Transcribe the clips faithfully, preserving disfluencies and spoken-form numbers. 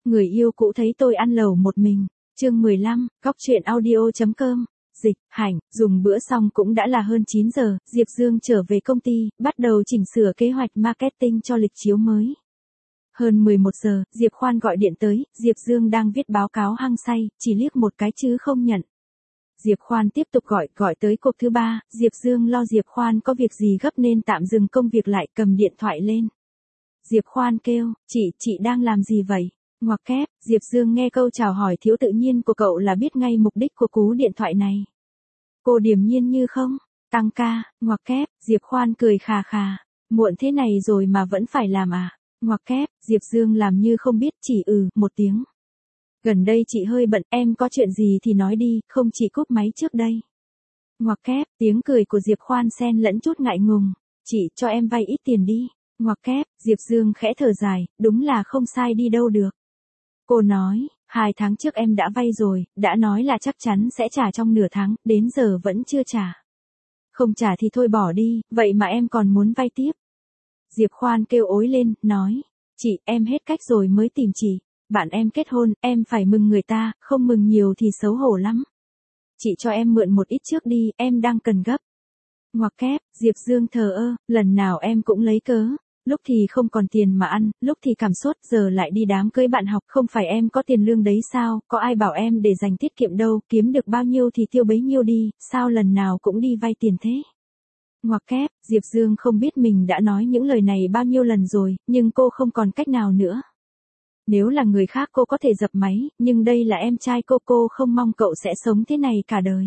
người yêu cũ thấy tôi ăn lẩu một mình. Chương mười lăm, góc truyện audio.com. Dịch, hành, dùng bữa xong cũng đã là hơn chín giờ, Diệp Dương trở về công ty, bắt đầu chỉnh sửa kế hoạch marketing cho lịch chiếu mới. Hơn mười một giờ, Diệp Khoan gọi điện tới, Diệp Dương đang viết báo cáo hăng say, chỉ liếc một cái chứ không nhận. Diệp Khoan tiếp tục gọi, gọi tới cuộc thứ ba, Diệp Dương lo Diệp Khoan có việc gì gấp nên tạm dừng công việc lại, cầm điện thoại lên. Diệp Khoan kêu, chị, chị đang làm gì vậy? Ngoặc kép, Diệp Dương nghe câu chào hỏi thiếu tự nhiên của cậu là biết ngay mục đích của cú điện thoại này. Cô điềm nhiên như không, tăng ca, ngoặc kép, Diệp Khoan cười khà khà, muộn thế này rồi mà vẫn phải làm à? Ngoặc kép, Diệp Dương làm như không biết, chỉ ừ, một tiếng. Gần đây chị hơi bận, em có chuyện gì thì nói đi, không chị cúp máy trước đây. Ngoặc kép, tiếng cười của Diệp Khoan xen lẫn chút ngại ngùng, chị cho em vay ít tiền đi. Ngoặc kép, Diệp Dương khẽ thở dài, đúng là không sai đi đâu được. Cô nói, hai tháng trước em đã vay rồi, đã nói là chắc chắn sẽ trả trong nửa tháng, đến giờ vẫn chưa trả. Không trả thì thôi bỏ đi, vậy mà em còn muốn vay tiếp. Diệp Khoan kêu ối lên, nói, chị, em hết cách rồi mới tìm chị. Bạn em kết hôn, em phải mừng người ta, không mừng nhiều thì xấu hổ lắm. Chị cho em mượn một ít trước đi, em đang cần gấp. Ngoặc kép, Diệp Dương thờ ơ, lần nào em cũng lấy cớ. Lúc thì không còn tiền mà ăn, lúc thì cảm sốt, giờ lại đi đám cưới bạn học, không phải em có tiền lương đấy sao, có ai bảo em để dành tiết kiệm đâu, kiếm được bao nhiêu thì tiêu bấy nhiêu đi, sao lần nào cũng đi vay tiền thế. Ngoặc kép, Diệp Dương không biết mình đã nói những lời này bao nhiêu lần rồi, nhưng cô không còn cách nào nữa. Nếu là người khác cô có thể dập máy, nhưng đây là em trai cô, cô không mong cậu sẽ sống thế này cả đời.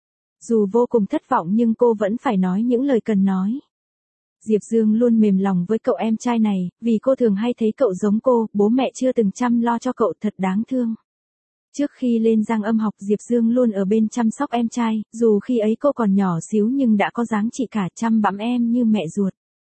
Dù vô cùng thất vọng nhưng cô vẫn phải nói những lời cần nói. Diệp Dương luôn mềm lòng với cậu em trai này, vì cô thường hay thấy cậu giống cô, bố mẹ chưa từng chăm lo cho cậu, thật đáng thương. Trước khi lên Giang Âm học, Diệp Dương luôn ở bên chăm sóc em trai, dù khi ấy cô còn nhỏ xíu nhưng đã có dáng chị cả, chăm bẵm em như mẹ ruột.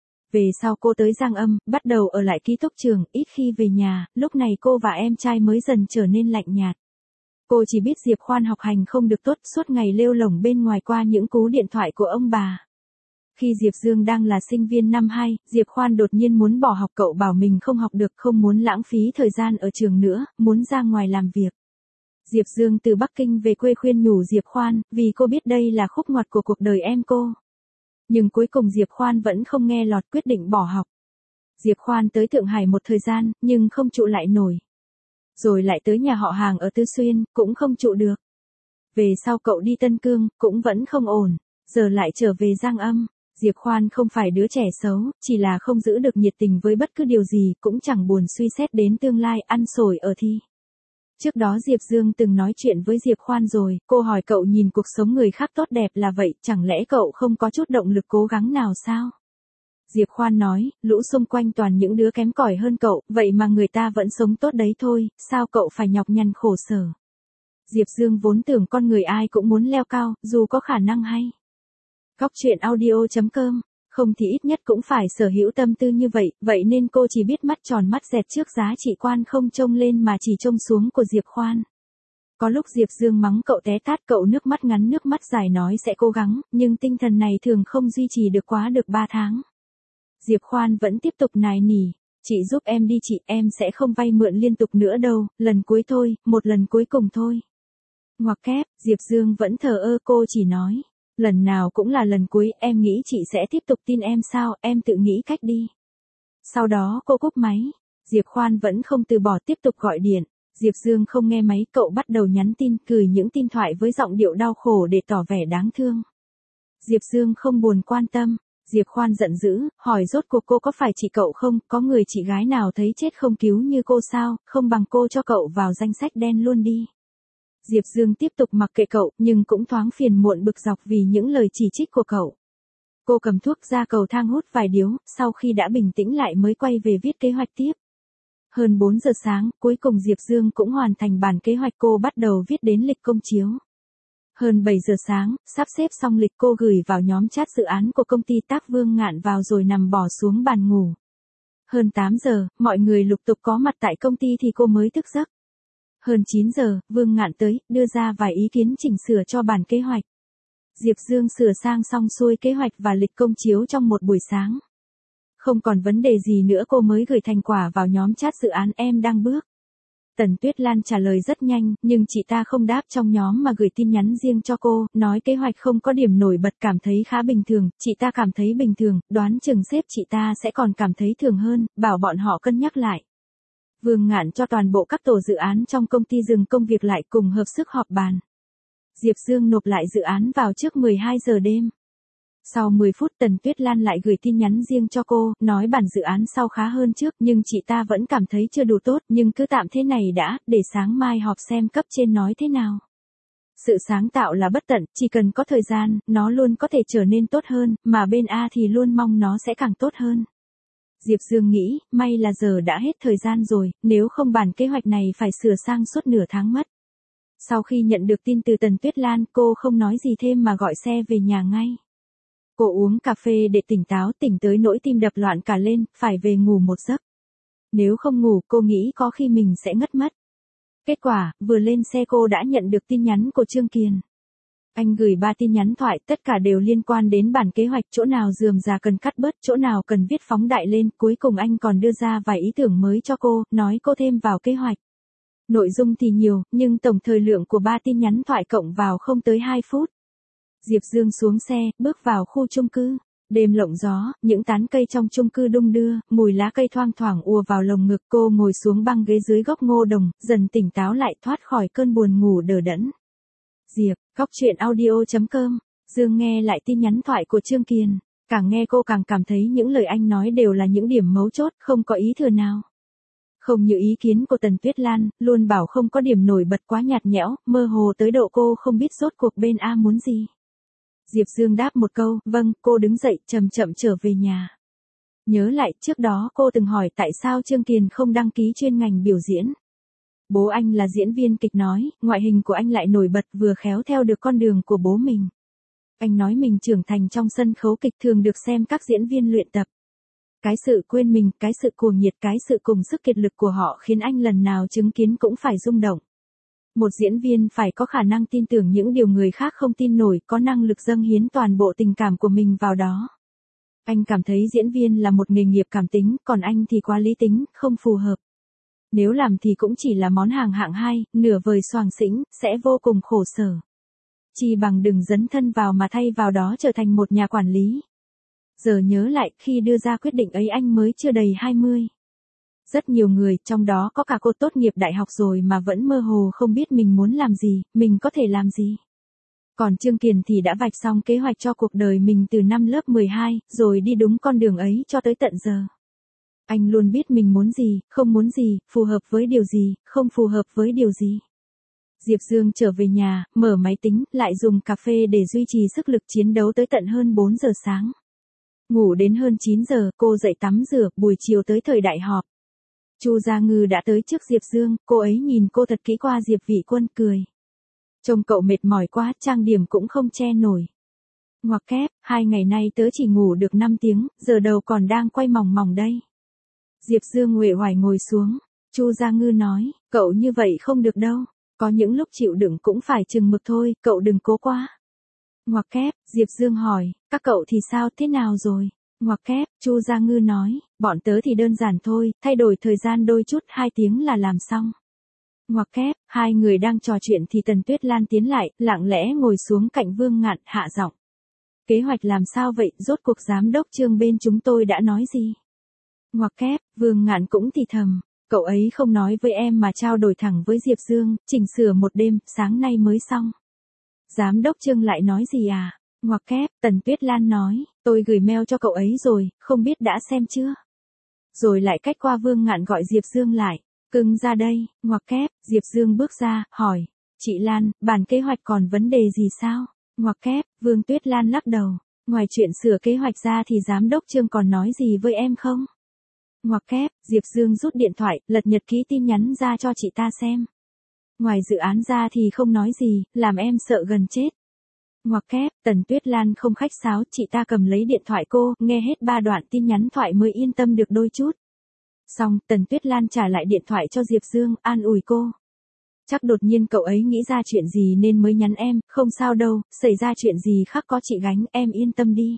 Về sau cô tới Giang Âm, bắt đầu ở lại ký túc trường, ít khi về nhà, lúc này cô và em trai mới dần trở nên lạnh nhạt. Cô chỉ biết Diệp Khoan học hành không được tốt, suốt ngày lêu lổng bên ngoài qua những cú điện thoại của ông bà. Khi Diệp Dương đang là sinh viên năm hai, Diệp Khoan đột nhiên muốn bỏ học, cậu bảo mình không học được, không muốn lãng phí thời gian ở trường nữa, muốn ra ngoài làm việc. Diệp Dương từ Bắc Kinh về quê khuyên nhủ Diệp Khoan, vì cô biết đây là khúc ngoặt của cuộc đời em cô. Nhưng cuối cùng Diệp Khoan vẫn không nghe lọt, quyết định bỏ học. Diệp Khoan tới Thượng Hải một thời gian, nhưng không trụ lại nổi. Rồi lại tới nhà họ hàng ở Tứ Xuyên, cũng không trụ được. Về sau cậu đi Tân Cương, cũng vẫn không ổn. Giờ lại trở về Giang Âm. Diệp Khoan không phải đứa trẻ xấu, chỉ là không giữ được nhiệt tình với bất cứ điều gì, cũng chẳng buồn suy xét đến tương lai, ăn xổi ở thi. Trước đó Diệp Dương từng nói chuyện với Diệp Khoan rồi, cô hỏi cậu nhìn cuộc sống người khác tốt đẹp là vậy, chẳng lẽ cậu không có chút động lực cố gắng nào sao? Diệp Khoan nói, lũ xung quanh toàn những đứa kém cỏi hơn cậu, vậy mà người ta vẫn sống tốt đấy thôi, sao cậu phải nhọc nhằn khổ sở? Diệp Dương vốn tưởng con người ai cũng muốn leo cao, dù có khả năng hay. Góc truyện audio.com, không thì ít nhất cũng phải sở hữu tâm tư như vậy, vậy nên cô chỉ biết mắt tròn mắt dẹt trước giá trị quan không trông lên mà chỉ trông xuống của Diệp Khoan. Có lúc Diệp Dương mắng cậu té tát, cậu nước mắt ngắn nước mắt dài nói sẽ cố gắng, nhưng tinh thần này thường không duy trì được quá được ba tháng. Diệp Khoan vẫn tiếp tục nài nỉ, chị giúp em đi chị, em sẽ không vay mượn liên tục nữa đâu, lần cuối thôi, một lần cuối cùng thôi. Ngoặc kép, Diệp Dương vẫn thờ ơ, cô chỉ nói. Lần nào cũng là lần cuối, em nghĩ chị sẽ tiếp tục tin em sao, em tự nghĩ cách đi. Sau đó cô cúp máy, Diệp Khoan vẫn không từ bỏ, tiếp tục gọi điện. Diệp Dương không nghe máy, cậu bắt đầu nhắn tin, gửi những tin thoại với giọng điệu đau khổ để tỏ vẻ đáng thương. Diệp Dương không buồn quan tâm, Diệp Khoan giận dữ, hỏi rốt cuộc cô có phải chị cậu không, có người chị gái nào thấy chết không cứu như cô sao, không bằng cô cho cậu vào danh sách đen luôn đi. Diệp Dương tiếp tục mặc kệ cậu, nhưng cũng thoáng phiền muộn bực dọc vì những lời chỉ trích của cậu. Cô cầm thuốc ra cầu thang hút vài điếu, sau khi đã bình tĩnh lại mới quay về viết kế hoạch tiếp. Hơn bốn giờ sáng, cuối cùng Diệp Dương cũng hoàn thành bản kế hoạch, cô bắt đầu viết đến lịch công chiếu. Hơn bảy giờ sáng, sắp xếp xong lịch cô gửi vào nhóm chat dự án của công ty Tác Vương Ngạn vào rồi nằm bò xuống bàn ngủ. Hơn tám giờ, mọi người lục tục có mặt tại công ty thì cô mới thức giấc. Hơn chín giờ, Vương Ngạn tới, đưa ra vài ý kiến chỉnh sửa cho bản kế hoạch. Diệp Dương sửa sang xong xuôi kế hoạch và lịch công chiếu trong một buổi sáng. Không còn vấn đề gì nữa cô mới gửi thành quả vào nhóm chat dự án em đang bước. Tần Tuyết Lan trả lời rất nhanh, nhưng chị ta không đáp trong nhóm mà gửi tin nhắn riêng cho cô, nói kế hoạch không có điểm nổi bật, cảm thấy khá bình thường, chị ta cảm thấy bình thường, đoán chừng sếp chị ta sẽ còn cảm thấy thường hơn, bảo bọn họ cân nhắc lại. Vương Ngạn cho toàn bộ các tổ dự án trong công ty dừng công việc lại cùng hợp sức họp bàn. Diệp Dương nộp lại dự án vào trước mười hai giờ đêm. Sau mười phút Tần Tuyết Lan lại gửi tin nhắn riêng cho cô, nói bản dự án sau khá hơn trước nhưng chị ta vẫn cảm thấy chưa đủ tốt, nhưng cứ tạm thế này đã, để sáng mai họp xem cấp trên nói thế nào. Sự sáng tạo là bất tận, chỉ cần có thời gian, nó luôn có thể trở nên tốt hơn, mà bên A thì luôn mong nó sẽ càng tốt hơn. Diệp Dương nghĩ, may là giờ đã hết thời gian rồi, nếu không bản kế hoạch này phải sửa sang suốt nửa tháng mất. Sau khi nhận được tin từ Tần Tuyết Lan, cô không nói gì thêm mà gọi xe về nhà ngay. Cô uống cà phê để tỉnh táo, tỉnh tới nỗi tim đập loạn cả lên, phải về ngủ một giấc. Nếu không ngủ, cô nghĩ có khi mình sẽ ngất mất. Kết quả, vừa lên xe cô đã nhận được tin nhắn của Trương Kiền. Anh gửi ba tin nhắn thoại, tất cả đều liên quan đến bản kế hoạch, chỗ nào rườm rà cần cắt bớt, chỗ nào cần viết phóng đại lên, cuối cùng anh còn đưa ra vài ý tưởng mới cho cô, nói cô thêm vào kế hoạch. Nội dung thì nhiều, nhưng tổng thời lượng của ba tin nhắn thoại cộng vào không tới hai phút. Diệp Dương xuống xe, bước vào khu chung cư. Đêm lộng gió, những tán cây trong chung cư đung đưa, mùi lá cây thoang thoảng ùa vào lồng ngực cô, ngồi xuống băng ghế dưới gốc ngô đồng, dần tỉnh táo lại, thoát khỏi cơn buồn ngủ đờ đẫn. Diệp, góc truyện audio chấm com, Dương nghe lại tin nhắn thoại của Trương Kiền. Càng nghe cô càng cảm thấy những lời anh nói đều là những điểm mấu chốt, không có ý thừa nào. Không như ý kiến của Tần Tuyết Lan, luôn bảo không có điểm nổi bật, quá nhạt nhẽo, mơ hồ tới độ cô không biết rốt cuộc bên A muốn gì. Diệp Dương đáp một câu, vâng, cô đứng dậy, chậm chậm trở về nhà. Nhớ lại, trước đó cô từng hỏi tại sao Trương Kiền không đăng ký chuyên ngành biểu diễn. Bố anh là diễn viên kịch nói, ngoại hình của anh lại nổi bật, vừa khéo theo được con đường của bố mình. Anh nói mình trưởng thành trong sân khấu kịch, thường được xem các diễn viên luyện tập. Cái sự quên mình, cái sự cuồng nhiệt, cái sự cùng sức kiệt lực của họ khiến anh lần nào chứng kiến cũng phải rung động. Một diễn viên phải có khả năng tin tưởng những điều người khác không tin nổi, có năng lực dâng hiến toàn bộ tình cảm của mình vào đó. Anh cảm thấy diễn viên là một nghề nghiệp cảm tính, còn anh thì quá lý tính, không phù hợp. Nếu làm thì cũng chỉ là món hàng hạng hai, nửa vời xoàng xĩnh, sẽ vô cùng khổ sở. Chi bằng đừng dấn thân vào mà thay vào đó trở thành một nhà quản lý. Giờ nhớ lại, khi đưa ra quyết định ấy anh mới chưa đầy hai mươi. Rất nhiều người, trong đó có cả cô tốt nghiệp đại học rồi mà vẫn mơ hồ không biết mình muốn làm gì, mình có thể làm gì. Còn Trương Kiền thì đã vạch xong kế hoạch cho cuộc đời mình từ năm lớp mười hai, rồi đi đúng con đường ấy cho tới tận giờ. Anh luôn biết mình muốn gì, không muốn gì, phù hợp với điều gì, không phù hợp với điều gì. Diệp Dương trở về nhà, mở máy tính, lại dùng cà phê để duy trì sức lực chiến đấu tới tận hơn bốn giờ sáng. Ngủ đến hơn chín giờ, cô dậy tắm rửa, buổi chiều tới thời đại họp. Chu Gia Ngư đã tới trước Diệp Dương, cô ấy nhìn cô thật kỹ qua Diệp Vị Quân, cười. Trông cậu mệt mỏi quá, trang điểm cũng không che nổi. Ngoặc kép, hai ngày nay tớ chỉ ngủ được năm tiếng, giờ đầu còn đang quay mòng mòng đây. Diệp Dương uể oải ngồi xuống. Chu Gia Ngư nói, cậu như vậy không được đâu, có những lúc chịu đựng cũng phải chừng mực thôi, cậu đừng cố quá. Ngoặc kép, Diệp Dương hỏi, các cậu thì sao, thế nào rồi? Ngoặc kép, Chu Gia Ngư nói, bọn tớ thì đơn giản thôi, thay đổi thời gian đôi chút, hai tiếng là làm xong. Ngoặc kép, hai người đang trò chuyện thì Tần Tuyết Lan tiến lại, lặng lẽ ngồi xuống cạnh Vương Ngạn, hạ giọng. Kế hoạch làm sao vậy, rốt cuộc giám đốc Trương bên chúng tôi đã nói gì? Ngoặc kép, Vương Ngạn cũng thì thầm, cậu ấy không nói với em mà trao đổi thẳng với Diệp Dương, chỉnh sửa một đêm, sáng nay mới xong. Giám đốc Trương lại nói gì à? Ngoặc kép, Tần Tuyết Lan nói, tôi gửi mail cho cậu ấy rồi, không biết đã xem chưa? Rồi lại cách qua Vương Ngạn gọi Diệp Dương lại, cưng ra đây, ngoặc kép, Diệp Dương bước ra, hỏi, chị Lan, bản kế hoạch còn vấn đề gì sao? Ngoặc kép, Vương Tuyết Lan lắc đầu, ngoài chuyện sửa kế hoạch ra thì giám đốc Trương còn nói gì với em không? Ngoặc kép, Diệp Dương rút điện thoại, lật nhật ký tin nhắn ra cho chị ta xem. Ngoài dự án ra thì không nói gì, làm em sợ gần chết. Ngoặc kép, Tần Tuyết Lan không khách sáo, chị ta cầm lấy điện thoại cô, nghe hết ba đoạn tin nhắn thoại mới yên tâm được đôi chút. Xong, Tần Tuyết Lan trả lại điện thoại cho Diệp Dương, an ủi cô. Chắc đột nhiên cậu ấy nghĩ ra chuyện gì nên mới nhắn em, không sao đâu, xảy ra chuyện gì khác có chị gánh, em yên tâm đi.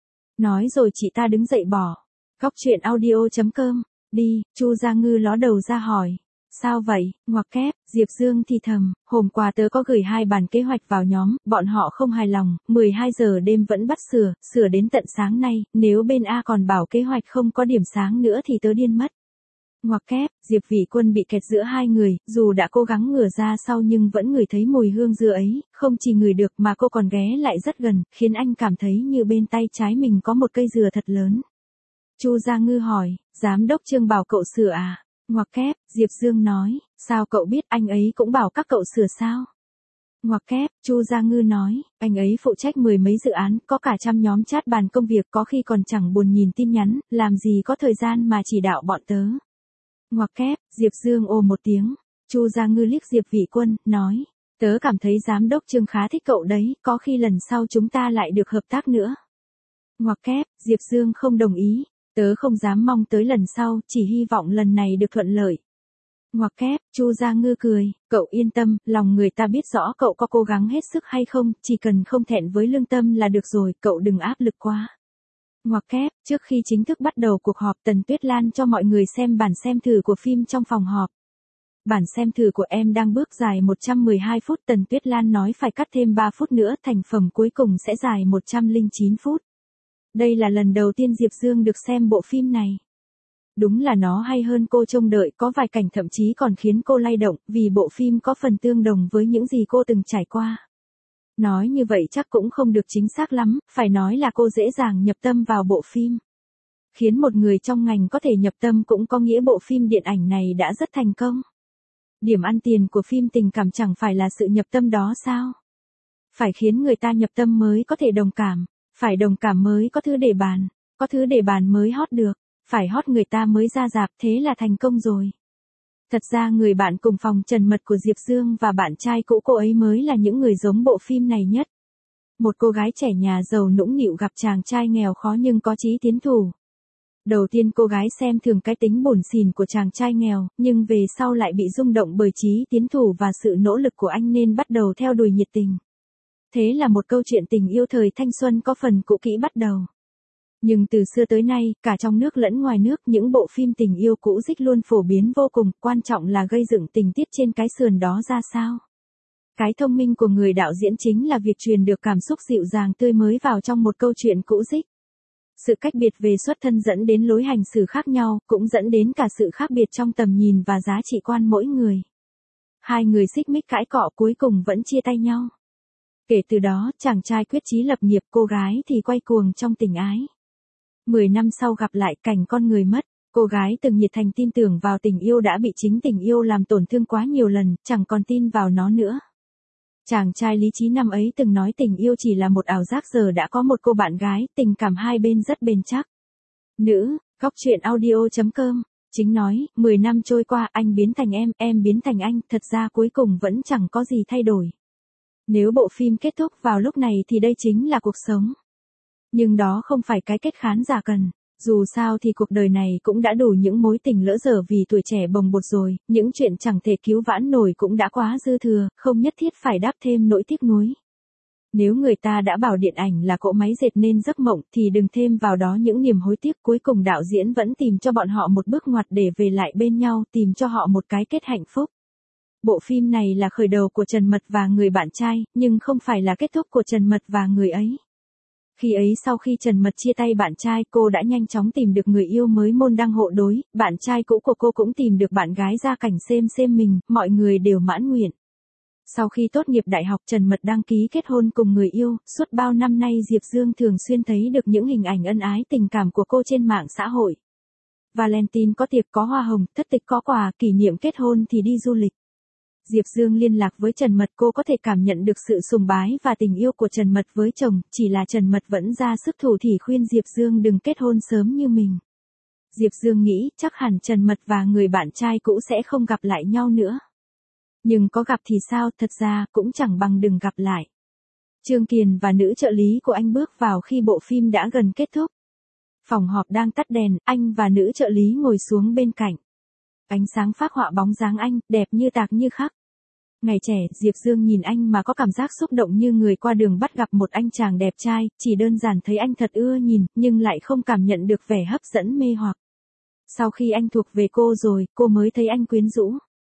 Nói rồi chị ta đứng dậy bỏ. Góc truyện audio chấm com, đi, Chu Gia Ngư ló đầu ra hỏi. Sao vậy, ngoặc kép, Diệp Dương thì thầm, hôm qua tớ có gửi hai bản kế hoạch vào nhóm, bọn họ không hài lòng, mười hai giờ đêm vẫn bắt sửa, sửa đến tận sáng nay, nếu bên A còn bảo kế hoạch không có điểm sáng nữa thì tớ điên mất. Ngoặc kép, Diệp Vĩ Quân bị kẹt giữa hai người, dù đã cố gắng ngửa ra sau nhưng vẫn ngửi thấy mùi hương dưa ấy, không chỉ ngửi được mà cô còn ghé lại rất gần, khiến anh cảm thấy như bên tay trái mình có một cây dừa thật lớn. Chu Gia Ngư hỏi, giám đốc Trương bảo cậu sửa à? Ngoặc kép, Diệp Dương nói, sao cậu biết, anh ấy cũng bảo các cậu sửa sao? Ngoặc kép, Chu Gia Ngư nói, anh ấy phụ trách mười mấy dự án, có cả trăm nhóm chat bàn công việc, có khi còn chẳng buồn nhìn tin nhắn, làm gì có thời gian mà chỉ đạo bọn tớ. Ngoặc kép, Diệp Dương ồ một tiếng. Chu Gia Ngư liếc Diệp Vĩ Quân, nói, tớ cảm thấy giám đốc Trương khá thích cậu đấy, có khi lần sau chúng ta lại được hợp tác nữa. Ngoặc kép, Diệp Dương không đồng ý, tớ không dám mong tới lần sau, chỉ hy vọng lần này được thuận lợi. Ngoặc kép, Chu Gia Ngư cười, cậu yên tâm, lòng người ta biết rõ cậu có cố gắng hết sức hay không, chỉ cần không thẹn với lương tâm là được rồi, cậu đừng áp lực quá. Ngoặc kép, trước khi chính thức bắt đầu cuộc họp, Tần Tuyết Lan cho mọi người xem bản xem thử của phim trong phòng họp. Bản xem thử của em đang bước dài một trăm mười hai phút, Tần Tuyết Lan nói phải cắt thêm ba phút nữa, thành phẩm cuối cùng sẽ dài một trăm lẻ chín phút. Đây là lần đầu tiên Diệp Dương được xem bộ phim này. Đúng là nó hay hơn cô trông đợi, có vài cảnh thậm chí còn khiến cô lay động, vì bộ phim có phần tương đồng với những gì cô từng trải qua. Nói như vậy chắc cũng không được chính xác lắm, phải nói là cô dễ dàng nhập tâm vào bộ phim. Khiến một người trong ngành có thể nhập tâm cũng có nghĩa bộ phim điện ảnh này đã rất thành công. Điểm ăn tiền của phim tình cảm chẳng phải là sự nhập tâm đó sao? Phải khiến người ta nhập tâm mới có thể đồng cảm, phải đồng cảm mới có thứ để bàn, có thứ để bàn mới hot được, phải hot người ta mới ra rạp, thế là thành công rồi. Thật ra người bạn cùng phòng trần mật của Diệp Dương và bạn trai cũ cô ấy mới là những người giống bộ phim này nhất. Một cô gái trẻ nhà giàu nũng nịu gặp chàng trai nghèo khó nhưng có chí tiến thủ. Đầu tiên cô gái xem thường cái tính bủn xỉn của chàng trai nghèo, nhưng về sau lại bị rung động bởi chí tiến thủ và sự nỗ lực của anh nên bắt đầu theo đuổi nhiệt tình. Thế là một câu chuyện tình yêu thời thanh xuân có phần cũ kỹ bắt đầu. Nhưng từ xưa tới nay, cả trong nước lẫn ngoài nước, những bộ phim tình yêu cũ dích luôn phổ biến vô cùng, quan trọng là gây dựng tình tiết trên cái sườn đó ra sao. Cái thông minh của người đạo diễn chính là việc truyền được cảm xúc dịu dàng tươi mới vào trong một câu chuyện cũ dích. Sự cách biệt về xuất thân dẫn đến lối hành xử khác nhau, cũng dẫn đến cả sự khác biệt trong tầm nhìn và giá trị quan mỗi người. Hai người xích mích cãi cọ cuối cùng vẫn chia tay nhau. Kể từ đó, chàng trai quyết chí lập nghiệp, cô gái thì quay cuồng trong tình ái. Mười năm sau gặp lại, cảnh con người mất, cô gái từng nhiệt thành tin tưởng vào tình yêu đã bị chính tình yêu làm tổn thương quá nhiều lần, chẳng còn tin vào nó nữa. Chàng trai lý trí năm ấy từng nói tình yêu chỉ là một ảo giác, giờ đã có một cô bạn gái, tình cảm hai bên rất bền chắc. Nữ, góc truyện audio chấm com, chính nói, mười năm trôi qua, anh biến thành em, em biến thành anh, thật ra cuối cùng vẫn chẳng có gì thay đổi. Nếu bộ phim kết thúc vào lúc này thì đây chính là cuộc sống. Nhưng đó không phải cái kết khán giả cần. Dù sao thì cuộc đời này cũng đã đủ những mối tình lỡ dở vì tuổi trẻ bồng bột rồi, những chuyện chẳng thể cứu vãn nổi cũng đã quá dư thừa, không nhất thiết phải đáp thêm nỗi tiếc nuối. Nếu người ta đã bảo điện ảnh là cỗ máy dệt nên giấc mộng thì đừng thêm vào đó những niềm hối tiếc, cuối cùng đạo diễn vẫn tìm cho bọn họ một bước ngoặt để về lại bên nhau, tìm cho họ một cái kết hạnh phúc. Bộ phim này là khởi đầu của Trần Mật và người bạn trai, nhưng không phải là kết thúc của Trần Mật và người ấy. Khi ấy sau khi Trần Mật chia tay bạn trai, cô đã nhanh chóng tìm được người yêu mới môn đăng hộ đối, bạn trai cũ của cô cũng tìm được bạn gái gia cảnh xem xem mình, mọi người đều mãn nguyện. Sau khi tốt nghiệp đại học, Trần Mật đăng ký kết hôn cùng người yêu, suốt bao năm nay Diệp Dương thường xuyên thấy được những hình ảnh ân ái tình cảm của cô trên mạng xã hội. Valentine có tiệc có hoa hồng, thất tịch có quà, kỷ niệm kết hôn thì đi du lịch. Diệp Dương liên lạc với Trần Mật, cô có thể cảm nhận được sự sùng bái và tình yêu của Trần Mật với chồng, chỉ là Trần Mật vẫn ra sức thủ thỉ khuyên Diệp Dương đừng kết hôn sớm như mình. Diệp Dương nghĩ chắc hẳn Trần Mật và người bạn trai cũ sẽ không gặp lại nhau nữa. Nhưng có gặp thì sao, thật ra cũng chẳng bằng đừng gặp lại. Trương Kiền và nữ trợ lý của anh bước vào khi bộ phim đã gần kết thúc. Phòng họp đang tắt đèn, anh và nữ trợ lý ngồi xuống bên cạnh. Ánh sáng phác họa bóng dáng anh, đẹp như tạc như khắc. Ngày trẻ, Diệp Dương nhìn anh mà có cảm giác xúc động như người qua đường bắt gặp một anh chàng đẹp trai, chỉ đơn giản thấy anh thật ưa nhìn, nhưng lại không cảm nhận được vẻ hấp dẫn mê hoặc. Sau khi anh thuộc về cô rồi, cô mới thấy anh quyến rũ.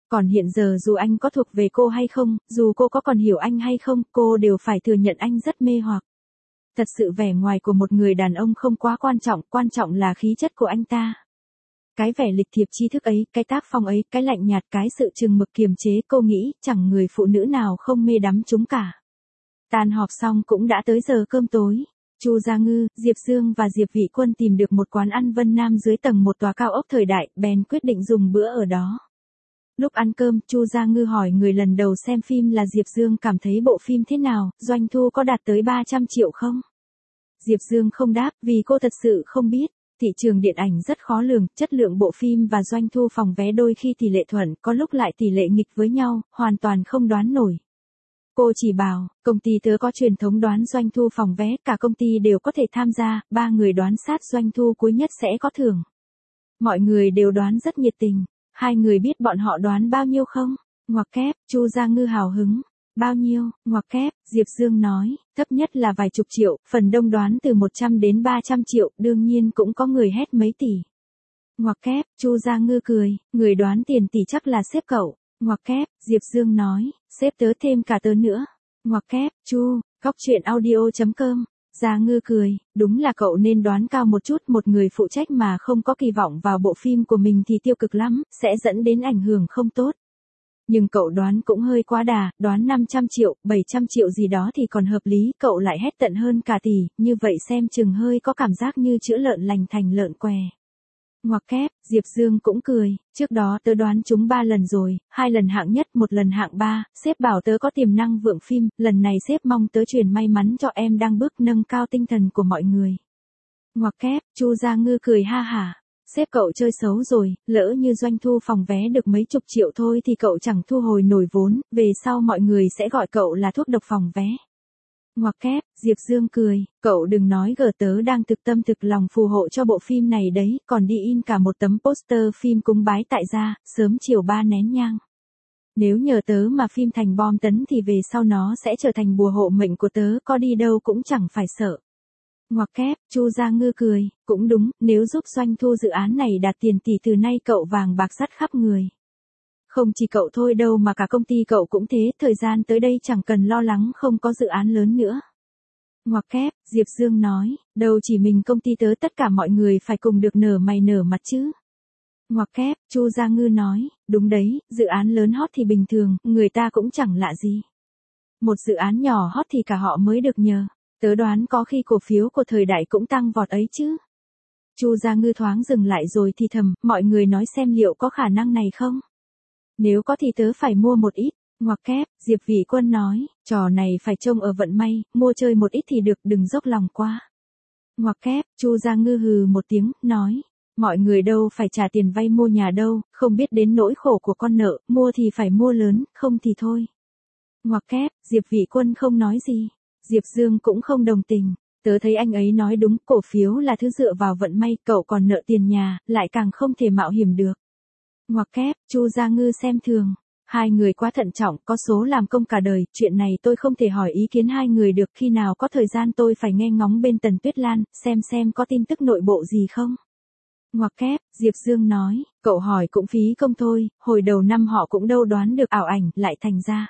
Còn hiện giờ dù anh có thuộc về cô hay không, dù cô có còn hiểu anh hay không, cô đều phải thừa nhận anh rất mê hoặc. Thật sự vẻ ngoài của một người đàn ông không quá quan trọng, quan trọng là khí chất của anh ta. Cái vẻ lịch thiệp tri thức ấy, cái tác phong ấy, cái lạnh nhạt, cái sự chừng mực kiềm chế, cô nghĩ chẳng người phụ nữ nào không mê đắm chúng cả. Tan họp xong cũng đã tới giờ cơm tối. Chu Gia Ngư, Diệp Dương và Diệp Vĩ Quân tìm được một quán ăn Vân Nam dưới tầng một tòa cao ốc thời đại, bèn quyết định dùng bữa ở đó. Lúc ăn cơm, Chu Gia Ngư hỏi người lần đầu xem phim là Diệp Dương cảm thấy bộ phim thế nào, doanh thu có đạt tới ba trăm triệu không? Diệp Dương không đáp vì cô thật sự không biết. Thị trường điện ảnh rất khó lường, chất lượng bộ phim và doanh thu phòng vé đôi khi tỷ lệ thuận, có lúc lại tỷ lệ nghịch với nhau, hoàn toàn không đoán nổi. Cô chỉ bảo, công ty tớ có truyền thống đoán doanh thu phòng vé, cả công ty đều có thể tham gia, ba người đoán sát doanh thu cuối nhất sẽ có thưởng. Mọi người đều đoán rất nhiệt tình. Hai người biết bọn họ đoán bao nhiêu không? Ngoặc kép, Chu Gia Ngư hào hứng. Bao nhiêu? Ngoặc kép, Diệp Dương nói, thấp nhất là vài chục triệu, phần đông đoán từ một trăm đến ba trăm triệu, đương nhiên cũng có người hét mấy tỷ. Ngoặc kép, Chu Gia Ngư cười, người đoán tiền tỷ chắc là sếp cậu. Ngoặc kép, Diệp Dương nói, sếp tớ thêm cả tớ nữa. Ngoặc kép, Chu, góc truyện audio chấm com. Gia Ngư cười, đúng là cậu nên đoán cao một chút, một người phụ trách mà không có kỳ vọng vào bộ phim của mình thì tiêu cực lắm, sẽ dẫn đến ảnh hưởng không tốt. Nhưng cậu đoán cũng hơi quá đà, đoán năm trăm triệu, bảy trăm triệu gì đó thì còn hợp lý, cậu lại hét tận hơn cả tỷ, như vậy xem chừng hơi có cảm giác như chữa lợn lành thành lợn què. Ngoặc kép, Diệp Dương cũng cười, trước đó tớ đoán chúng ba lần rồi, hai lần hạng nhất, một lần hạng ba, sếp bảo tớ có tiềm năng vượng phim, lần này sếp mong tớ truyền may mắn cho em đang bước nâng cao tinh thần của mọi người. Ngoặc kép, Chu Gia Ngư cười ha hả, sếp cậu chơi xấu rồi, lỡ như doanh thu phòng vé được mấy chục triệu thôi thì cậu chẳng thu hồi nổi vốn, về sau mọi người sẽ gọi cậu là thuốc độc phòng vé. Ngoặc kép, Diệp Dương cười, cậu đừng nói gờ tớ đang thực tâm thực lòng phù hộ cho bộ phim này đấy, còn đi in cả một tấm poster phim cúng bái tại gia, sớm chiều ba nén nhang. Nếu nhờ tớ mà phim thành bom tấn thì về sau nó sẽ trở thành bùa hộ mệnh của tớ, có đi đâu cũng chẳng phải sợ. Ngoặc kép, Chu Gia Ngư cười, cũng đúng, nếu giúp doanh thu dự án này đạt tiền tỷ từ nay cậu vàng bạc sắt khắp người. Không chỉ cậu thôi đâu mà cả công ty cậu cũng thế, thời gian tới đây chẳng cần lo lắng không có dự án lớn nữa. Ngoặc kép, Diệp Dương nói, đâu chỉ mình công ty tớ, tất cả mọi người phải cùng được nở mày nở mặt chứ. Ngoặc kép, Chu Gia Ngư nói, đúng đấy, dự án lớn hot thì bình thường, người ta cũng chẳng lạ gì. Một dự án nhỏ hot thì cả họ mới được nhờ. Tớ đoán có khi cổ phiếu của thời đại cũng tăng vọt ấy chứ. Chu Gia Ngư thoáng dừng lại rồi thì thầm, mọi người nói xem liệu có khả năng này không? Nếu có thì tớ phải mua một ít. Ngoặc kép, Diệp Vĩ Quân nói, trò này phải trông ở vận may, mua chơi một ít thì được, đừng dốc lòng quá. Ngoặc kép, Chu Gia Ngư hừ một tiếng, nói, mọi người đâu phải trả tiền vay mua nhà đâu, không biết đến nỗi khổ của con nợ, mua thì phải mua lớn, không thì thôi. Ngoặc kép, Diệp Vĩ Quân không nói gì. Diệp Dương cũng không đồng tình, tớ thấy anh ấy nói đúng, cổ phiếu là thứ dựa vào vận may, cậu còn nợ tiền nhà, lại càng không thể mạo hiểm được. Ngoặc kép, Chu Gia Ngư xem thường, hai người quá thận trọng, có số làm công cả đời, chuyện này tôi không thể hỏi ý kiến hai người được, khi nào có thời gian tôi phải nghe ngóng bên Tần Tuyết Lan, xem xem có tin tức nội bộ gì không. Ngoặc kép, Diệp Dương nói, cậu hỏi cũng phí công thôi, hồi đầu năm họ cũng đâu đoán được ảo ảnh, lại thành ra.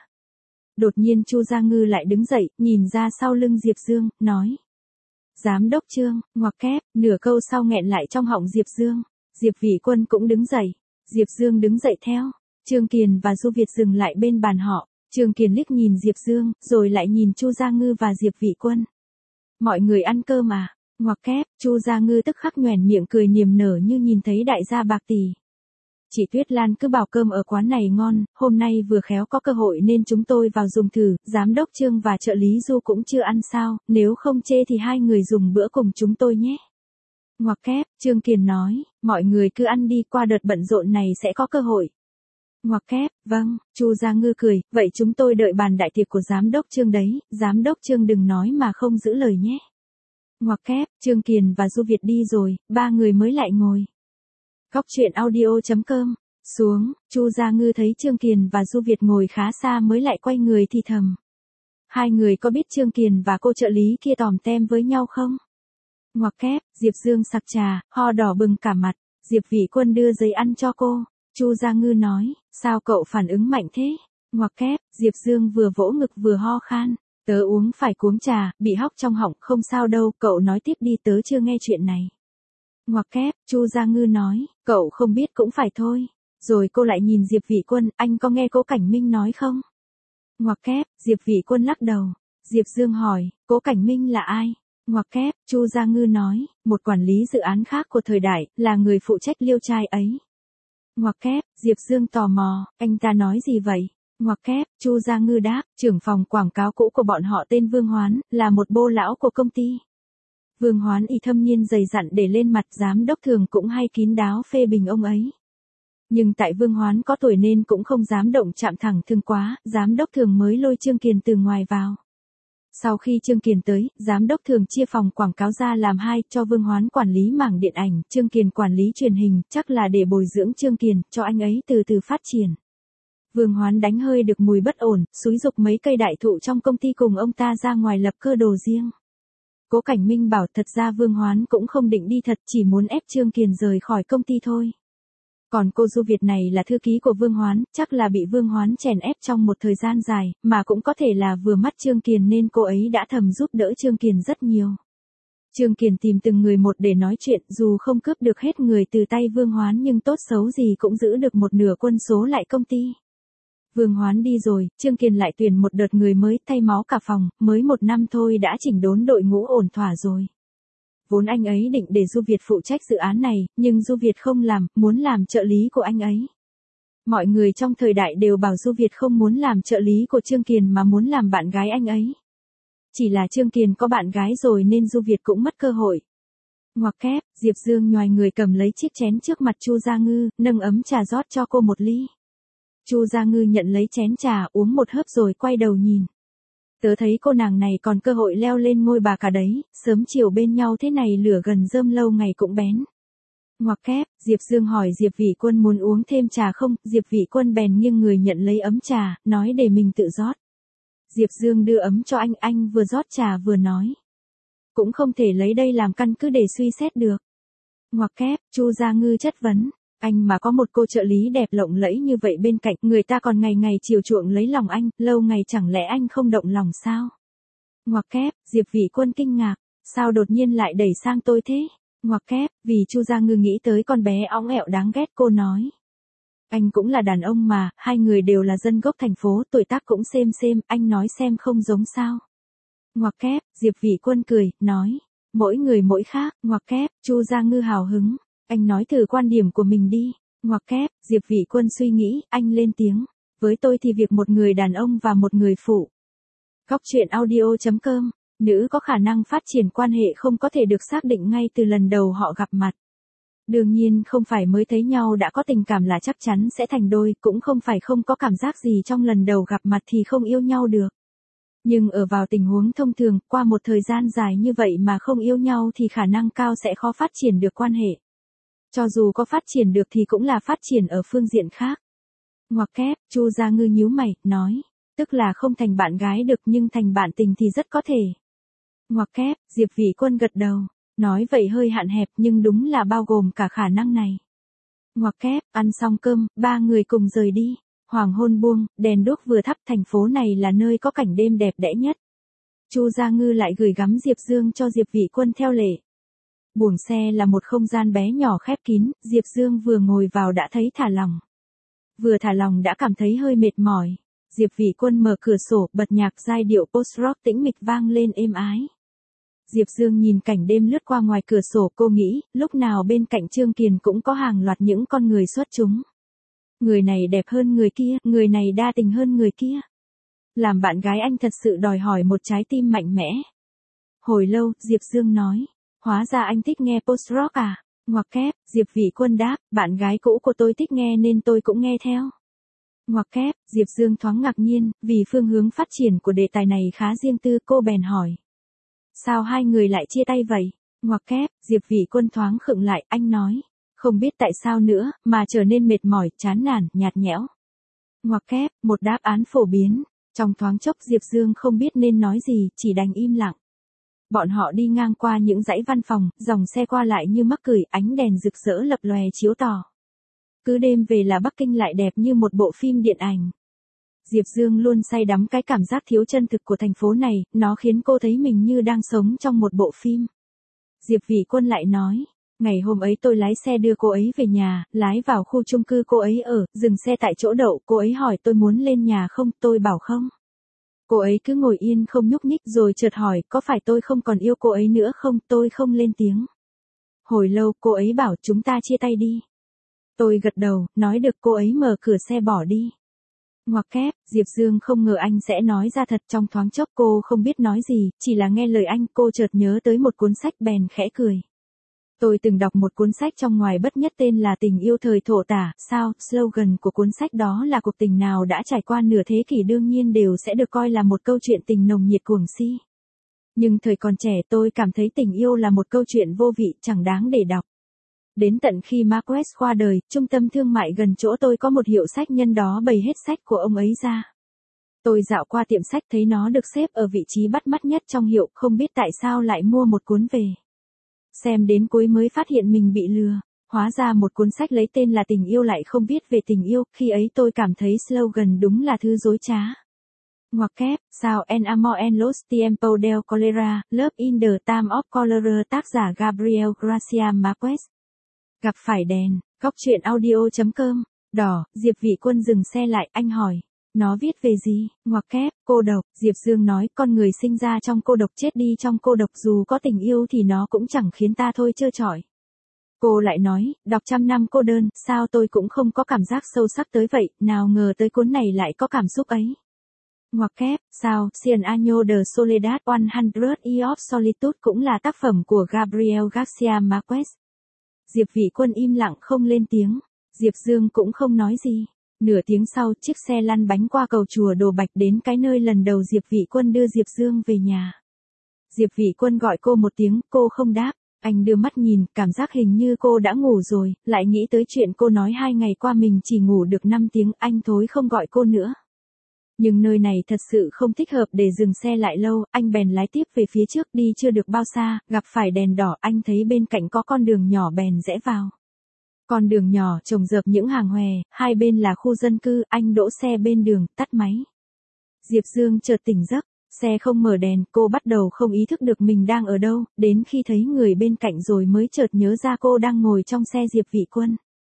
Đột nhiên Chu Gia Ngư lại đứng dậy, nhìn ra sau lưng Diệp Dương, nói. Giám đốc Trương, ngoặc kép, nửa câu sau nghẹn lại trong họng Diệp Dương. Diệp Vĩ Quân cũng đứng dậy. Diệp Dương đứng dậy theo. Trương Kiền và Du Việt dừng lại bên bàn họ. Trương Kiền liếc nhìn Diệp Dương, rồi lại nhìn Chu Gia Ngư và Diệp Vĩ Quân. Mọi người ăn cơm à? Ngoặc kép, Chu Gia Ngư tức khắc nhoẻn miệng cười niềm nở như nhìn thấy đại gia bạc tỷ. Chị Tuyết Lan cứ bảo cơm ở quán này ngon, hôm nay vừa khéo có cơ hội nên chúng tôi vào dùng thử, giám đốc Trương và trợ lý Du cũng chưa ăn sao, nếu không chê thì hai người dùng bữa cùng chúng tôi nhé. Ngoặc kép, Trương Kiền nói, mọi người cứ ăn đi, qua đợt bận rộn này sẽ có cơ hội. Ngoặc kép, vâng, Chu Gia Ngư cười, vậy chúng tôi đợi bàn đại tiệc của giám đốc Trương đấy, giám đốc Trương đừng nói mà không giữ lời nhé. Ngoặc kép, Trương Kiền và Du Việt đi rồi, ba người mới lại ngồi. Góc truyện audio chấm com. Xuống, Chu Gia Ngư thấy Trương Kiền và Du Việt ngồi khá xa mới lại quay người thì thầm. Hai người có biết Trương Kiền và cô trợ lý kia tòm tem với nhau không? Ngoặc kép, Diệp Dương sặc trà, ho đỏ bừng cả mặt. Diệp Vĩ Quân đưa giấy ăn cho cô. Chu Gia Ngư nói, sao cậu phản ứng mạnh thế? Ngoặc kép, Diệp Dương vừa vỗ ngực vừa ho khan. Tớ uống phải cuống trà, bị hóc trong họng, không sao đâu, cậu nói tiếp đi, tớ chưa nghe chuyện này. Ngoặc kép, Chu Gia Ngư nói, cậu không biết cũng phải thôi. Rồi cô lại nhìn Diệp Vị Quân, anh có nghe Cố Cảnh Minh nói không? Ngoặc kép, Diệp Vị Quân lắc đầu. Diệp Dương hỏi, Cố Cảnh Minh là ai? Ngoặc kép, Chu Gia Ngư nói, một quản lý dự án khác của thời đại, là người phụ trách liêu trai ấy. Ngoặc kép, Diệp Dương tò mò, anh ta nói gì vậy? Ngoặc kép, Chu Gia Ngư đáp, trưởng phòng quảng cáo cũ của bọn họ tên Vương Hoán, là một bô lão của công ty. Vương Hoán y thâm niên dày dặn để lên mặt, giám đốc thường cũng hay kín đáo phê bình ông ấy. Nhưng tại Vương Hoán có tuổi nên cũng không dám động chạm thẳng thương quá, giám đốc thường mới lôi Trương Kiền từ ngoài vào. Sau khi Trương Kiền tới, giám đốc thường chia phòng quảng cáo ra làm hai, cho Vương Hoán quản lý mảng điện ảnh, Trương Kiền quản lý truyền hình, chắc là để bồi dưỡng Trương Kiền, cho anh ấy từ từ phát triển. Vương Hoán đánh hơi được mùi bất ổn, xúi giục mấy cây đại thụ trong công ty cùng ông ta ra ngoài lập cơ đồ riêng. Cố Cảnh Minh bảo thật ra Vương Hoán cũng không định đi thật, chỉ muốn ép Trương Kiền rời khỏi công ty thôi. Còn cô Du Việt này là thư ký của Vương Hoán, chắc là bị Vương Hoán chèn ép trong một thời gian dài, mà cũng có thể là vừa mắt Trương Kiền nên cô ấy đã thầm giúp đỡ Trương Kiền rất nhiều. Trương Kiền tìm từng người một để nói chuyện, dù không cướp được hết người từ tay Vương Hoán nhưng tốt xấu gì cũng giữ được một nửa quân số lại công ty. Vương Hoán đi rồi, Trương Kiền lại tuyển một đợt người mới, thay máu cả phòng, mới một năm thôi đã chỉnh đốn đội ngũ ổn thỏa rồi. Vốn anh ấy định để Du Việt phụ trách dự án này, nhưng Du Việt không làm, muốn làm trợ lý của anh ấy. Mọi người trong thời đại đều bảo Du Việt không muốn làm trợ lý của Trương Kiền mà muốn làm bạn gái anh ấy. Chỉ là Trương Kiền có bạn gái rồi nên Du Việt cũng mất cơ hội. Ngoặc kép, Diệp Dương nhoài người cầm lấy chiếc chén trước mặt Chu Gia Ngư, nâng ấm trà rót cho cô một ly. Chu Gia Ngư nhận lấy chén trà, uống một hớp rồi quay đầu nhìn. Tớ thấy cô nàng này còn cơ hội leo lên ngôi bà cả đấy, sớm chiều bên nhau thế này lửa gần rơm lâu ngày cũng bén. Ngoặc kép, Diệp Dương hỏi Diệp Vị Quân muốn uống thêm trà không, Diệp Vị Quân bèn nghiêng người nhận lấy ấm trà, nói để mình tự rót. Diệp Dương đưa ấm cho anh, anh vừa rót trà vừa nói. Cũng không thể lấy đây làm căn cứ để suy xét được. Ngoặc kép, Chu Gia Ngư chất vấn. Anh mà có một cô trợ lý đẹp lộng lẫy như vậy bên cạnh, người ta còn ngày ngày chiều chuộng lấy lòng anh, lâu ngày chẳng lẽ anh không động lòng sao? Ngoặc kép, Diệp Vị Quân kinh ngạc, sao đột nhiên lại đẩy sang tôi thế? Ngoặc kép, vì Chu Gia Ngư nghĩ tới con bé óng ẹo đáng ghét cô nói. Anh cũng là đàn ông mà, hai người đều là dân gốc thành phố, tuổi tác cũng xem xem, anh nói xem không giống sao? Ngoặc kép, Diệp Vị Quân cười, nói, mỗi người mỗi khác, ngoặc kép, Chu Gia Ngư hào hứng. Anh nói thử quan điểm của mình đi. Ngoặc kép, Diệp Vị Quân suy nghĩ, anh lên tiếng. Với tôi thì việc một người đàn ông và một người phụ. Góc truyện audio chấm com. Nữ có khả năng phát triển quan hệ không có thể được xác định ngay từ lần đầu họ gặp mặt. Đương nhiên không phải mới thấy nhau đã có tình cảm là chắc chắn sẽ thành đôi, cũng không phải không có cảm giác gì trong lần đầu gặp mặt thì không yêu nhau được. Nhưng ở vào tình huống thông thường, qua một thời gian dài như vậy mà không yêu nhau thì khả năng cao sẽ khó phát triển được quan hệ. Cho dù có phát triển được thì cũng là phát triển ở phương diện khác. Ngoặc kép, Chu Gia Ngư nhíu mày, nói, tức là không thành bạn gái được nhưng thành bạn tình thì rất có thể. Ngoặc kép, Diệp Vị Quân gật đầu, nói vậy hơi hạn hẹp nhưng đúng là bao gồm cả khả năng này. Ngoặc kép, ăn xong cơm, ba người cùng rời đi. Hoàng hôn buông, đèn đuốc vừa thắp, thành phố này là nơi có cảnh đêm đẹp đẽ nhất. Chu Gia Ngư lại gửi gắm Diệp Dương cho Diệp Vị Quân theo lệ. Buồng xe là một không gian bé nhỏ khép kín, Diệp Dương vừa ngồi vào đã thấy thả lỏng. Vừa thả lỏng đã cảm thấy hơi mệt mỏi. Diệp Vị Quân mở cửa sổ, bật nhạc giai điệu post-rock tĩnh mịch vang lên êm ái. Diệp Dương nhìn cảnh đêm lướt qua ngoài cửa sổ, cô nghĩ, lúc nào bên cạnh Trương Kiền cũng có hàng loạt những con người xuất chúng. Người này đẹp hơn người kia, người này đa tình hơn người kia. Làm bạn gái anh thật sự đòi hỏi một trái tim mạnh mẽ. Hồi lâu, Diệp Dương nói. Hóa ra anh thích nghe post-rock à? Ngoặc kép, Diệp Vị Quân đáp, bạn gái cũ của tôi thích nghe nên tôi cũng nghe theo. Ngoặc kép, Diệp Dương thoáng ngạc nhiên, vì phương hướng phát triển của đề tài này khá riêng tư, cô bèn hỏi. Sao hai người lại chia tay vậy? Ngoặc kép, Diệp Vị Quân thoáng khựng lại, anh nói. Không biết tại sao nữa, mà trở nên mệt mỏi, chán nản, nhạt nhẽo. Ngoặc kép, một đáp án phổ biến. Trong thoáng chốc Diệp Dương không biết nên nói gì, chỉ đành im lặng. Bọn họ đi ngang qua những dãy văn phòng, dòng xe qua lại như mắc cười, ánh đèn rực rỡ lập lòe chiếu tỏ. cứ đêm về là Bắc Kinh lại đẹp như một bộ phim điện ảnh. Diệp Dương luôn say đắm cái cảm giác thiếu chân thực của thành phố này, nó khiến cô thấy mình như đang sống trong một bộ phim. Diệp Vĩ Quân lại nói, ngày hôm ấy tôi lái xe đưa cô ấy về nhà, lái vào khu chung cư cô ấy ở, dừng xe tại chỗ đậu, cô ấy hỏi tôi muốn lên nhà không, tôi bảo không. Cô ấy cứ ngồi yên không nhúc nhích rồi chợt hỏi, có phải tôi không còn yêu cô ấy nữa không, tôi không lên tiếng. Hồi lâu cô ấy bảo chúng ta chia tay đi. Tôi gật đầu, nói được cô ấy mở cửa xe bỏ đi. Ngoặc kép, Diệp Dương không ngờ anh sẽ nói ra thật, trong thoáng chốc cô không biết nói gì, chỉ là nghe lời anh cô chợt nhớ tới một cuốn sách bèn khẽ cười. Tôi từng đọc một cuốn sách trong ngoài bất nhất tên là Tình yêu thời thổ tả, sao, slogan của cuốn sách đó là cuộc tình nào đã trải qua nửa thế kỷ đương nhiên đều sẽ được coi là một câu chuyện tình nồng nhiệt cuồng si. Nhưng thời còn trẻ tôi cảm thấy tình yêu là một câu chuyện vô vị chẳng đáng để đọc. Đến tận khi Marquez qua đời, trung tâm thương mại gần chỗ tôi có một hiệu sách nhân đó bày hết sách của ông ấy ra. Tôi dạo qua tiệm sách thấy nó được xếp ở vị trí bắt mắt nhất trong hiệu, không biết tại sao lại mua một cuốn về. Xem đến cuối mới phát hiện mình bị lừa, hóa ra một cuốn sách lấy tên là Tình yêu lại không viết về tình yêu, khi ấy tôi cảm thấy slogan đúng là thứ dối trá. Ngoặc kép, sao en amor en los tiempo del cólera, Love in the time of cholera, tác giả Gabriel Garcia Marquez. Gặp phải đèn, góc truyện audio chấm com, đỏ, Diệp Vĩ Quân dừng xe lại, anh hỏi, nó viết về gì, ngoặc kép, cô độc, Diệp Dương nói, con người sinh ra trong cô độc chết đi trong cô độc, dù có tình yêu thì nó cũng chẳng khiến ta thôi trơ trọi. Cô lại nói, đọc trăm năm cô đơn, sao tôi cũng không có cảm giác sâu sắc tới vậy, nào ngờ tới cuốn này lại có cảm xúc ấy. Ngoặc kép, sao, Cien años de soledad, one hundred years of solitude cũng là tác phẩm của Gabriel Garcia Marquez. Diệp Vĩ Quân im lặng không lên tiếng, Diệp Dương cũng không nói gì. Nửa tiếng sau, chiếc xe lăn bánh qua cầu chùa Đồ Bạch đến cái nơi lần đầu Diệp Vĩ Quân đưa Diệp Dương về nhà. Diệp Vĩ Quân gọi cô một tiếng, cô không đáp. Anh đưa mắt nhìn, cảm giác hình như cô đã ngủ rồi, lại nghĩ tới chuyện cô nói hai ngày qua mình chỉ ngủ được năm tiếng, anh thối không gọi cô nữa. Nhưng nơi này thật sự không thích hợp để dừng xe lại lâu, anh bèn lái tiếp về phía trước, đi chưa được bao xa, gặp phải đèn đỏ, anh thấy bên cạnh có con đường nhỏ bèn rẽ vào. Con đường nhỏ trồng rợp những hàng hòe, hai bên là khu dân cư, anh đỗ xe bên đường, tắt máy. Diệp Dương chợt tỉnh giấc, xe không mở đèn, cô bắt đầu không ý thức được mình đang ở đâu, đến khi thấy người bên cạnh rồi mới chợt nhớ ra cô đang ngồi trong xe Diệp Vĩ Quân.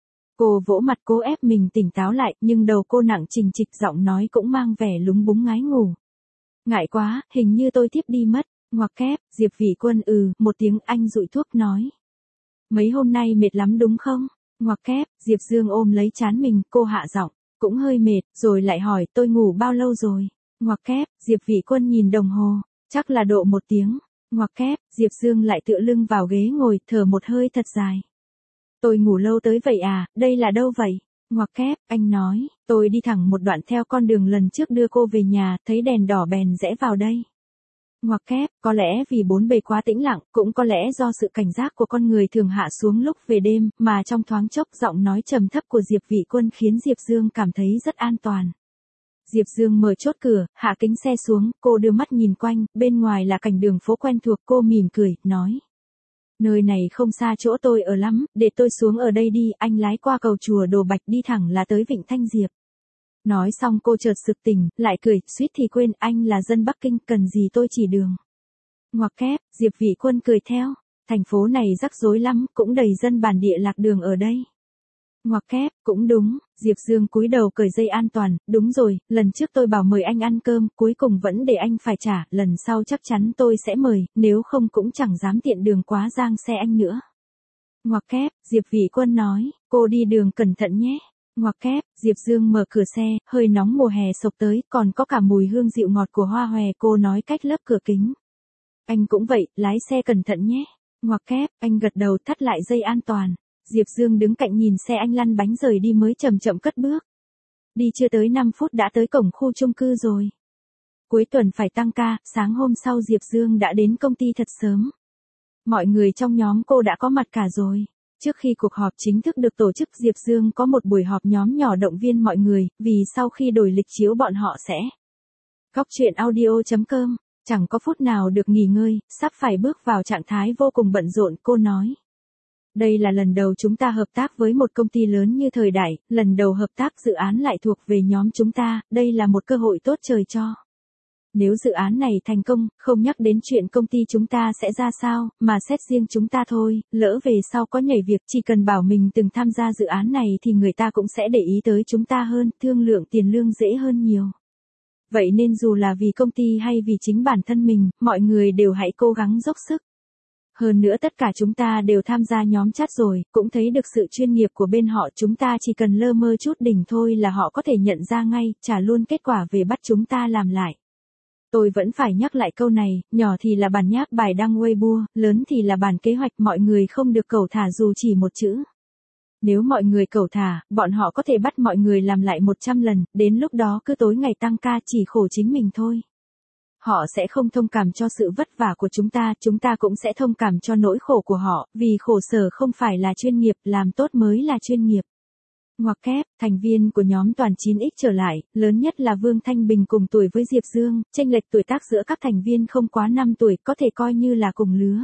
Cô vỗ mặt cố ép mình tỉnh táo lại, nhưng đầu cô nặng trịch trịch, giọng nói cũng mang vẻ lúng búng ngái ngủ. Ngại quá, hình như tôi thiếp đi mất, ngoặc kép, Diệp Vĩ Quân ừ, một tiếng, anh dụi thuốc nói. Mấy hôm nay mệt lắm đúng không? Ngoặc kép, Diệp Dương ôm lấy trán mình, cô hạ giọng, cũng hơi mệt, rồi lại hỏi tôi ngủ bao lâu rồi? Ngoặc kép, Diệp Vĩ Quân nhìn đồng hồ, chắc là độ một tiếng. Ngoặc kép, Diệp Dương lại tựa lưng vào ghế ngồi, thở một hơi thật dài. Tôi ngủ lâu tới vậy à, đây là đâu vậy? Ngoặc kép, anh nói, tôi đi thẳng một đoạn theo con đường lần trước đưa cô về nhà, thấy đèn đỏ bèn rẽ vào đây. Ngoặc kép, có lẽ vì bốn bề quá tĩnh lặng, cũng có lẽ do sự cảnh giác của con người thường hạ xuống lúc về đêm, mà trong thoáng chốc giọng nói trầm thấp của Diệp Vĩ Quân khiến Diệp Dương cảm thấy rất an toàn. Diệp Dương mở chốt cửa, hạ kính xe xuống, cô đưa mắt nhìn quanh, bên ngoài là cảnh đường phố quen thuộc, cô mỉm cười, nói. Nơi này không xa chỗ tôi ở lắm, để tôi xuống ở đây đi, anh lái qua cầu chùa Đồ Bạch đi thẳng là tới Vịnh Thanh Diệp. Nói xong cô chợt sực tỉnh, lại cười, suýt thì quên, anh là dân Bắc Kinh, cần gì tôi chỉ đường. Ngoặc kép, Diệp Vĩ Quân cười theo, thành phố này rắc rối lắm, cũng đầy dân bản địa lạc đường ở đây. Ngoặc kép, cũng đúng, Diệp Dương cúi đầu cởi dây an toàn, đúng rồi, lần trước tôi bảo mời anh ăn cơm, cuối cùng vẫn để anh phải trả, lần sau chắc chắn tôi sẽ mời, nếu không cũng chẳng dám tiện đường quá giang xe anh nữa. Ngoặc kép, Diệp Vĩ Quân nói, cô đi đường cẩn thận nhé. Ngoặc kép, Diệp Dương mở cửa xe, hơi nóng mùa hè sộc tới, còn có cả mùi hương dịu ngọt của hoa hòe, cô nói cách lớp cửa kính. Anh cũng vậy, lái xe cẩn thận nhé. Ngoặc kép, anh gật đầu thắt lại dây an toàn. Diệp Dương đứng cạnh nhìn xe anh lăn bánh rời đi mới chậm chậm cất bước. Đi chưa tới năm phút đã tới cổng khu chung cư rồi. Cuối tuần phải tăng ca, sáng hôm sau Diệp Dương đã đến công ty thật sớm. Mọi người trong nhóm cô đã có mặt cả rồi. Trước khi cuộc họp chính thức được tổ chức, Diệp Dương có một buổi họp nhóm nhỏ động viên mọi người, vì sau khi đổi lịch chiếu bọn họ sẽ. Góc truyện audio chấm com, chẳng có phút nào được nghỉ ngơi, sắp phải bước vào trạng thái vô cùng bận rộn, cô nói. Đây là lần đầu chúng ta hợp tác với một công ty lớn như Thời Đại, lần đầu hợp tác dự án lại thuộc về nhóm chúng ta, đây là một cơ hội tốt trời cho. Nếu dự án này thành công, không nhắc đến chuyện công ty chúng ta sẽ ra sao, mà xét riêng chúng ta thôi, lỡ về sau có nhảy việc chỉ cần bảo mình từng tham gia dự án này thì người ta cũng sẽ để ý tới chúng ta hơn, thương lượng tiền lương dễ hơn nhiều. Vậy nên dù là vì công ty hay vì chính bản thân mình, mọi người đều hãy cố gắng dốc sức. Hơn nữa tất cả chúng ta đều tham gia nhóm chat rồi, cũng thấy được sự chuyên nghiệp của bên họ, chúng ta chỉ cần lơ mơ chút đỉnh thôi là họ có thể nhận ra ngay, trả luôn kết quả về bắt chúng ta làm lại. Tôi vẫn phải nhắc lại câu này, nhỏ thì là bản nháp bài đăng Weibo, lớn thì là bản kế hoạch, mọi người không được cẩu thả dù chỉ một chữ. Nếu mọi người cẩu thả, bọn họ có thể bắt mọi người làm lại một trăm lần, đến lúc đó cứ tối ngày tăng ca chỉ khổ chính mình thôi. Họ sẽ không thông cảm cho sự vất vả của chúng ta, chúng ta cũng sẽ thông cảm cho nỗi khổ của họ, vì khổ sở không phải là chuyên nghiệp, làm tốt mới là chuyên nghiệp. Ngoặc kép, thành viên của nhóm toàn chín x trở lại, lớn nhất là Vương Thanh Bình cùng tuổi với Diệp Dương, chênh lệch tuổi tác giữa các thành viên không quá năm tuổi, có thể coi như là cùng lứa.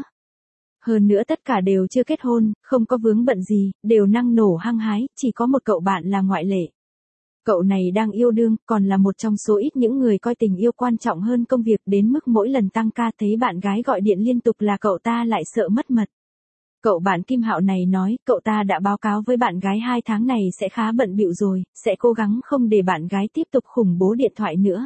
Hơn nữa tất cả đều chưa kết hôn, không có vướng bận gì, đều năng nổ hăng hái, chỉ có một cậu bạn là ngoại lệ. Cậu này đang yêu đương, còn là một trong số ít những người coi tình yêu quan trọng hơn công việc, đến mức mỗi lần tăng ca thấy bạn gái gọi điện liên tục là cậu ta lại sợ mất mật. Cậu bạn Kim Hạo này nói, cậu ta đã báo cáo với bạn gái hai tháng này sẽ khá bận bịu rồi, sẽ cố gắng không để bạn gái tiếp tục khủng bố điện thoại nữa.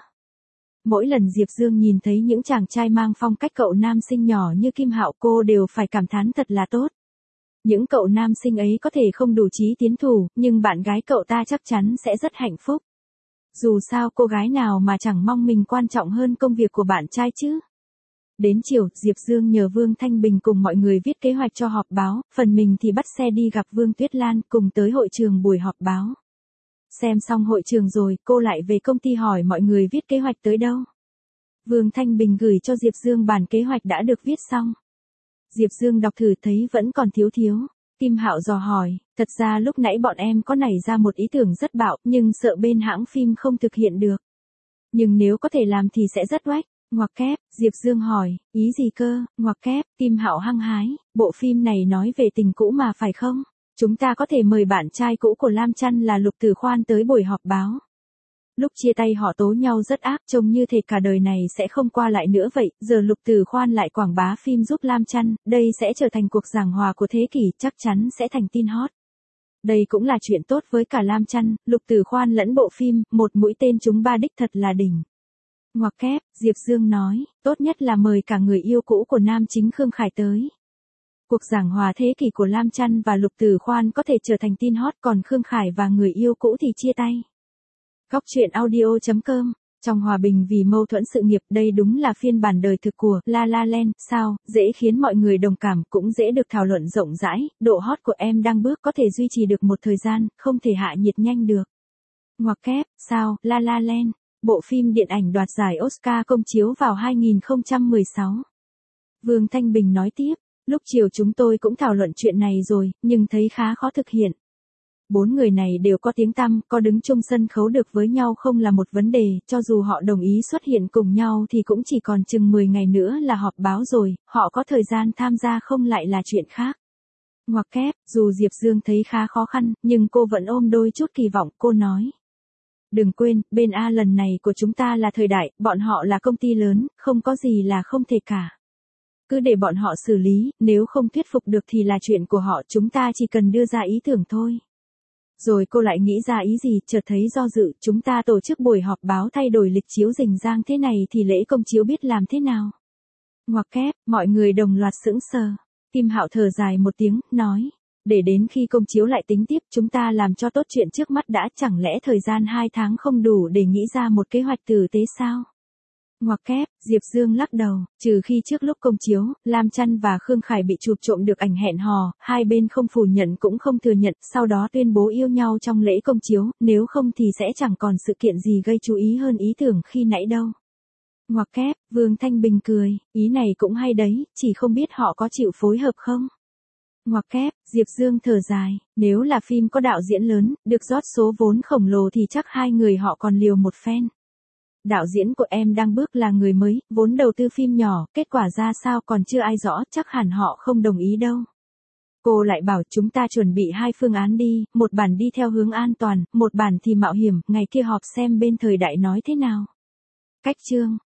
Mỗi lần Diệp Dương nhìn thấy những chàng trai mang phong cách cậu nam sinh nhỏ như Kim Hạo, cô đều phải cảm thán thật là tốt. Những cậu nam sinh ấy có thể không đủ trí tiến thủ, nhưng bạn gái cậu ta chắc chắn sẽ rất hạnh phúc. Dù sao cô gái nào mà chẳng mong mình quan trọng hơn công việc của bạn trai chứ. Đến chiều, Diệp Dương nhờ Vương Thanh Bình cùng mọi người viết kế hoạch cho họp báo, phần mình thì bắt xe đi gặp Vương Tuyết Lan cùng tới hội trường buổi họp báo. Xem xong hội trường rồi, cô lại về công ty hỏi mọi người viết kế hoạch tới đâu. Vương Thanh Bình gửi cho Diệp Dương bản kế hoạch đã được viết xong. Diệp Dương đọc thử thấy vẫn còn thiếu thiếu. Kim Hạo dò hỏi, thật ra lúc nãy bọn em có nảy ra một ý tưởng rất bạo, nhưng sợ bên hãng phim không thực hiện được. Nhưng nếu có thể làm thì sẽ rất oách. Ngoặc kép, Diệp Dương hỏi, ý gì cơ, ngoặc kép, Kim Hạo hăng hái, bộ phim này nói về tình cũ mà phải không? Chúng ta có thể mời bạn trai cũ của Lam Chăn là Lục Tử Khoan tới buổi họp báo. Lúc chia tay họ tố nhau rất ác, trông như thể cả đời này sẽ không qua lại nữa vậy, giờ Lục Tử Khoan lại quảng bá phim giúp Lam Chăn, đây sẽ trở thành cuộc giảng hòa của thế kỷ, chắc chắn sẽ thành tin hot. Đây cũng là chuyện tốt với cả Lam Chăn, Lục Tử Khoan lẫn bộ phim, một mũi tên trúng ba đích thật là đỉnh. Ngoặc kép, Diệp Dương nói, tốt nhất là mời cả người yêu cũ của nam chính Khương Khải tới. Cuộc giảng hòa thế kỷ của Lam Chăn và Lục Tử Khoan có thể trở thành tin hot, còn Khương Khải và người yêu cũ thì chia tay. Góc truyện audio chấm com. Trong hòa bình vì mâu thuẫn sự nghiệp, đây đúng là phiên bản đời thực của La La Land, sao, dễ khiến mọi người đồng cảm, cũng dễ được thảo luận rộng rãi, độ hot của em đang bước có thể duy trì được một thời gian, không thể hạ nhiệt nhanh được. Ngoặc kép, sao, La La Land, bộ phim điện ảnh đoạt giải Oscar công chiếu vào hai nghìn không trăm mười sáu. Vương Thanh Bình nói tiếp, lúc chiều chúng tôi cũng thảo luận chuyện này rồi, nhưng thấy khá khó thực hiện. Bốn người này đều có tiếng tăm, có đứng chung sân khấu được với nhau không là một vấn đề, cho dù họ đồng ý xuất hiện cùng nhau thì cũng chỉ còn chừng mười ngày nữa là họp báo rồi, họ có thời gian tham gia không lại là chuyện khác. Ngoặc kép, dù Diệp Dương thấy khá khó khăn, nhưng cô vẫn ôm đôi chút kỳ vọng, cô nói. Đừng quên, bên A lần này của chúng ta là Thời Đại, bọn họ là công ty lớn, không có gì là không thể cả. Cứ để bọn họ xử lý, nếu không thuyết phục được thì là chuyện của họ, chúng ta chỉ cần đưa ra ý tưởng thôi. Rồi cô lại nghĩ ra ý gì, chợt thấy do dự, chúng ta tổ chức buổi họp báo thay đổi lịch chiếu rình rang thế này thì lễ công chiếu biết làm thế nào. Ngoặc kép, mọi người đồng loạt sững sờ. Kim Hạo thở dài một tiếng, nói, để đến khi công chiếu lại tính tiếp, chúng ta làm cho tốt chuyện trước mắt đã, chẳng lẽ thời gian hai tháng không đủ để nghĩ ra một kế hoạch tử tế sao? Ngoặc kép, Diệp Dương lắc đầu, trừ khi trước lúc công chiếu, Lam Chăn và Khương Khải bị chụp trộm được ảnh hẹn hò, hai bên không phủ nhận cũng không thừa nhận, sau đó tuyên bố yêu nhau trong lễ công chiếu, nếu không thì sẽ chẳng còn sự kiện gì gây chú ý hơn ý tưởng khi nãy đâu. Ngoặc kép, Vương Thanh Bình cười, ý này cũng hay đấy, chỉ không biết họ có chịu phối hợp không? Ngoặc kép, Diệp Dương thở dài, nếu là phim có đạo diễn lớn, được rót số vốn khổng lồ thì chắc hai người họ còn liều một phen. Đạo diễn của em đang bước là người mới, vốn đầu tư phim nhỏ, kết quả ra sao còn chưa ai rõ, chắc hẳn họ không đồng ý đâu. Cô lại bảo chúng ta chuẩn bị hai phương án đi, một bản đi theo hướng an toàn, một bản thì mạo hiểm, ngày kia họp xem bên Thời Đại nói thế nào. Cách chương